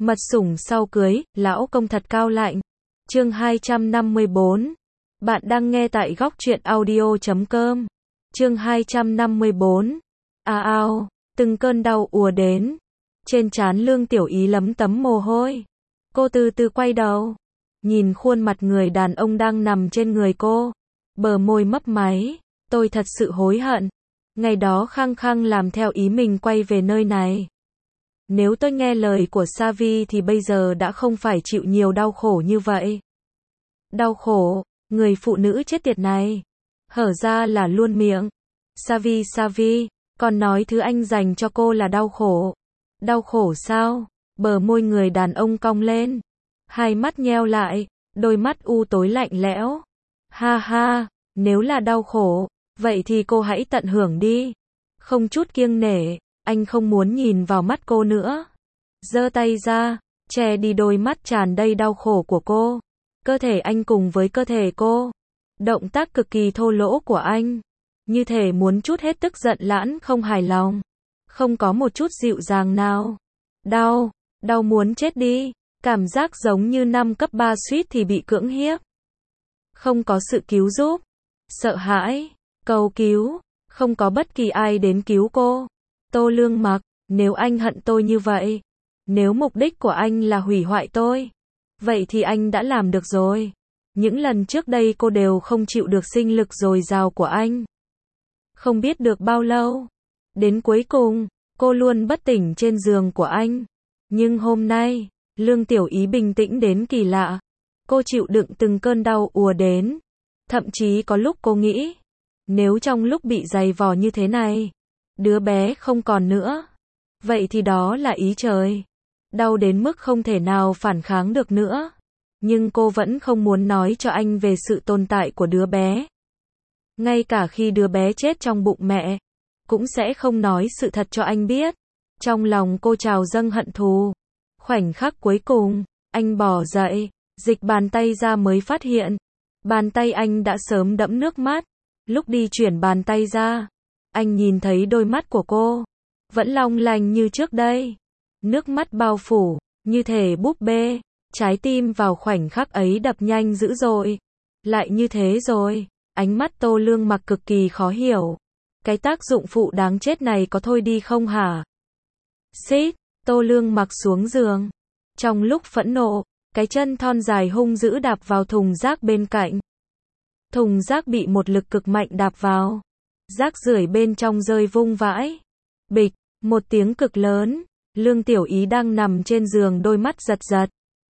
Mật sủng sau cưới, lão công thật cao lạnh. Chương 254. Bạn đang nghe tại góc truyện audio.com. Chương 254. Ao, từng cơn đau ùa đến. Trên trán Lương Tiểu Ý lấm tấm mồ hôi. Cô từ từ quay đầu, nhìn khuôn mặt người đàn ông đang nằm trên người cô. Bờ môi mấp máy, tôi thật sự hối hận. Ngày đó khăng khăng làm theo ý mình quay về nơi này. Nếu tôi nghe lời của Savi thì bây giờ đã không phải chịu nhiều đau khổ như vậy. Đau khổ, người phụ nữ chết tiệt này. Hở ra là luôn miệng. Savi, còn nói thứ anh dành cho cô là đau khổ. Đau khổ sao? Bờ môi người đàn ông cong lên. Hai mắt nheo lại, đôi mắt u tối lạnh lẽo. Ha ha, nếu là đau khổ, vậy thì cô hãy tận hưởng đi. Không chút kiêng nể, anh không muốn nhìn vào mắt cô nữa. Giơ tay ra, che đi đôi mắt tràn đầy đau khổ của cô. Cơ thể anh cùng với cơ thể cô. Động tác cực kỳ thô lỗ của anh. Như thể muốn trút hết tức giận lẫn không hài lòng. Không có một chút dịu dàng nào. Đau muốn chết đi. Cảm giác giống như năm cấp 3 suýt thì bị cưỡng hiếp. Không có sự cứu giúp. Sợ hãi, cầu cứu. Không có bất kỳ ai đến cứu cô. Tô Lương Mặc, nếu anh hận tôi như vậy, nếu mục đích của anh là hủy hoại tôi, vậy thì anh đã làm được rồi. Những lần trước đây cô đều không chịu được sinh lực dồi dào của anh. Không biết được bao lâu. Đến cuối cùng, cô luôn bất tỉnh trên giường của anh. Nhưng hôm nay, Lương Tiểu Ý bình tĩnh đến kỳ lạ. Cô chịu đựng từng cơn đau ùa đến. Thậm chí có lúc cô nghĩ, nếu trong lúc bị giày vò như thế này, đứa bé không còn nữa, vậy thì đó là ý trời. Đau đến mức không thể nào phản kháng được nữa. Nhưng cô vẫn không muốn nói cho anh về sự tồn tại của đứa bé. Ngay cả khi đứa bé chết trong bụng mẹ, cũng sẽ không nói sự thật cho anh biết. Trong lòng cô trào dâng hận thù. Khoảnh khắc cuối cùng, anh bỏ dậy, dịch bàn tay ra mới phát hiện. Bàn tay anh đã sớm đẫm nước mắt. Lúc đi chuyển bàn tay ra, anh nhìn thấy đôi mắt của cô, vẫn long lanh như trước đây. Nước mắt bao phủ, như thể búp bê. Trái tim vào khoảnh khắc ấy đập nhanh dữ dội. Lại như thế rồi. Ánh mắt Tô Lương Mặc cực kỳ khó hiểu. Cái tác dụng phụ đáng chết này có thôi đi không hả? Xít, Tô Lương Mặc xuống giường. Trong lúc phẫn nộ, cái chân thon dài hung dữ đạp vào thùng rác bên cạnh. Thùng rác bị một lực cực mạnh đạp vào. Rác rưởi bên trong rơi vung vãi. Bịch, một tiếng cực lớn. Lương Tiểu Ý đang nằm trên giường đôi mắt giật giật.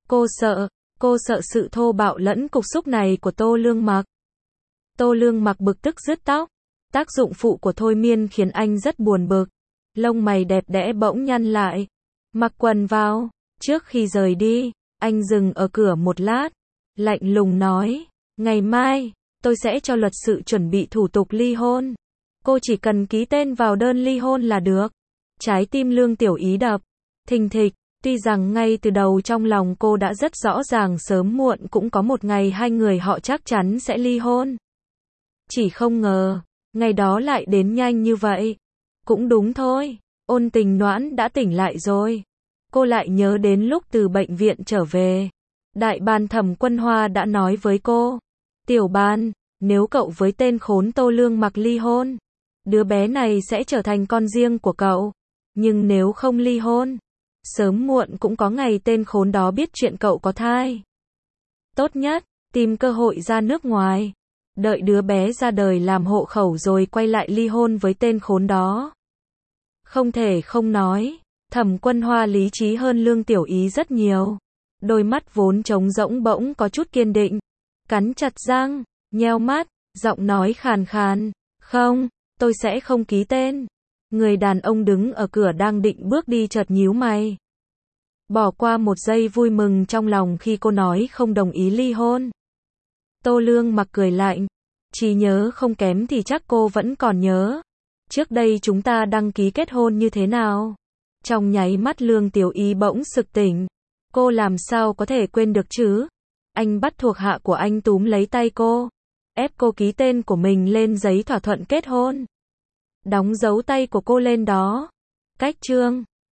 Cô sợ sự thô bạo lẫn cục xúc này của Tô Lương Mặc. Tô Lương Mặc bực tức rứt tóc. Tác dụng phụ của thôi miên khiến anh rất buồn bực. Lông mày đẹp đẽ bỗng nhăn lại. Mặc quần vào. Trước khi rời đi, anh dừng ở cửa một lát. Lạnh lùng nói, ngày mai, tôi sẽ cho luật sư chuẩn bị thủ tục ly hôn. Cô chỉ cần ký tên vào đơn ly hôn là được. Trái tim Lương Tiểu Ý đập thình thịch. Tuy rằng ngay từ đầu trong lòng cô đã rất rõ ràng sớm muộn cũng có một ngày hai người họ chắc chắn sẽ ly hôn. Chỉ không ngờ, ngày đó lại đến nhanh như vậy. Cũng đúng thôi, Ôn Tình Noãn đã tỉnh lại rồi. Cô lại nhớ đến lúc từ bệnh viện trở về. Đại ban Thẩm Quân Hoa đã nói với cô, Tiểu Ban, nếu cậu với tên khốn Tô Lương Mặc ly hôn, đứa bé này sẽ trở thành con riêng của cậu. Nhưng nếu không ly hôn, sớm muộn cũng có ngày tên khốn đó biết chuyện cậu có thai. Tốt nhất, tìm cơ hội ra nước ngoài. Đợi đứa bé ra đời làm hộ khẩu rồi quay lại ly hôn với tên khốn đó. Không thể không nói, Thẩm Quân Hoa lý trí hơn Lương Tiểu Ý rất nhiều. Đôi mắt vốn trống rỗng bỗng có chút kiên định. Cắn chặt răng, nheo mắt, giọng nói khàn khàn. Không, tôi sẽ không ký tên. Người đàn ông đứng ở cửa đang định bước đi chợt nhíu mày. Bỏ qua một giây vui mừng trong lòng khi cô nói không đồng ý ly hôn. Tô Lương Mặc cười lạnh. Trí nhớ không kém thì chắc cô vẫn còn nhớ. Trước đây chúng ta đăng ký kết hôn như thế nào? Trong nháy mắt Lương Tiểu Ý bỗng sực tỉnh. Cô làm sao có thể quên được chứ? Anh bắt thuộc hạ của anh túm lấy tay cô. Ép cô ký tên của mình lên giấy thỏa thuận kết hôn. Đóng dấu tay của cô lên đó. Cách chương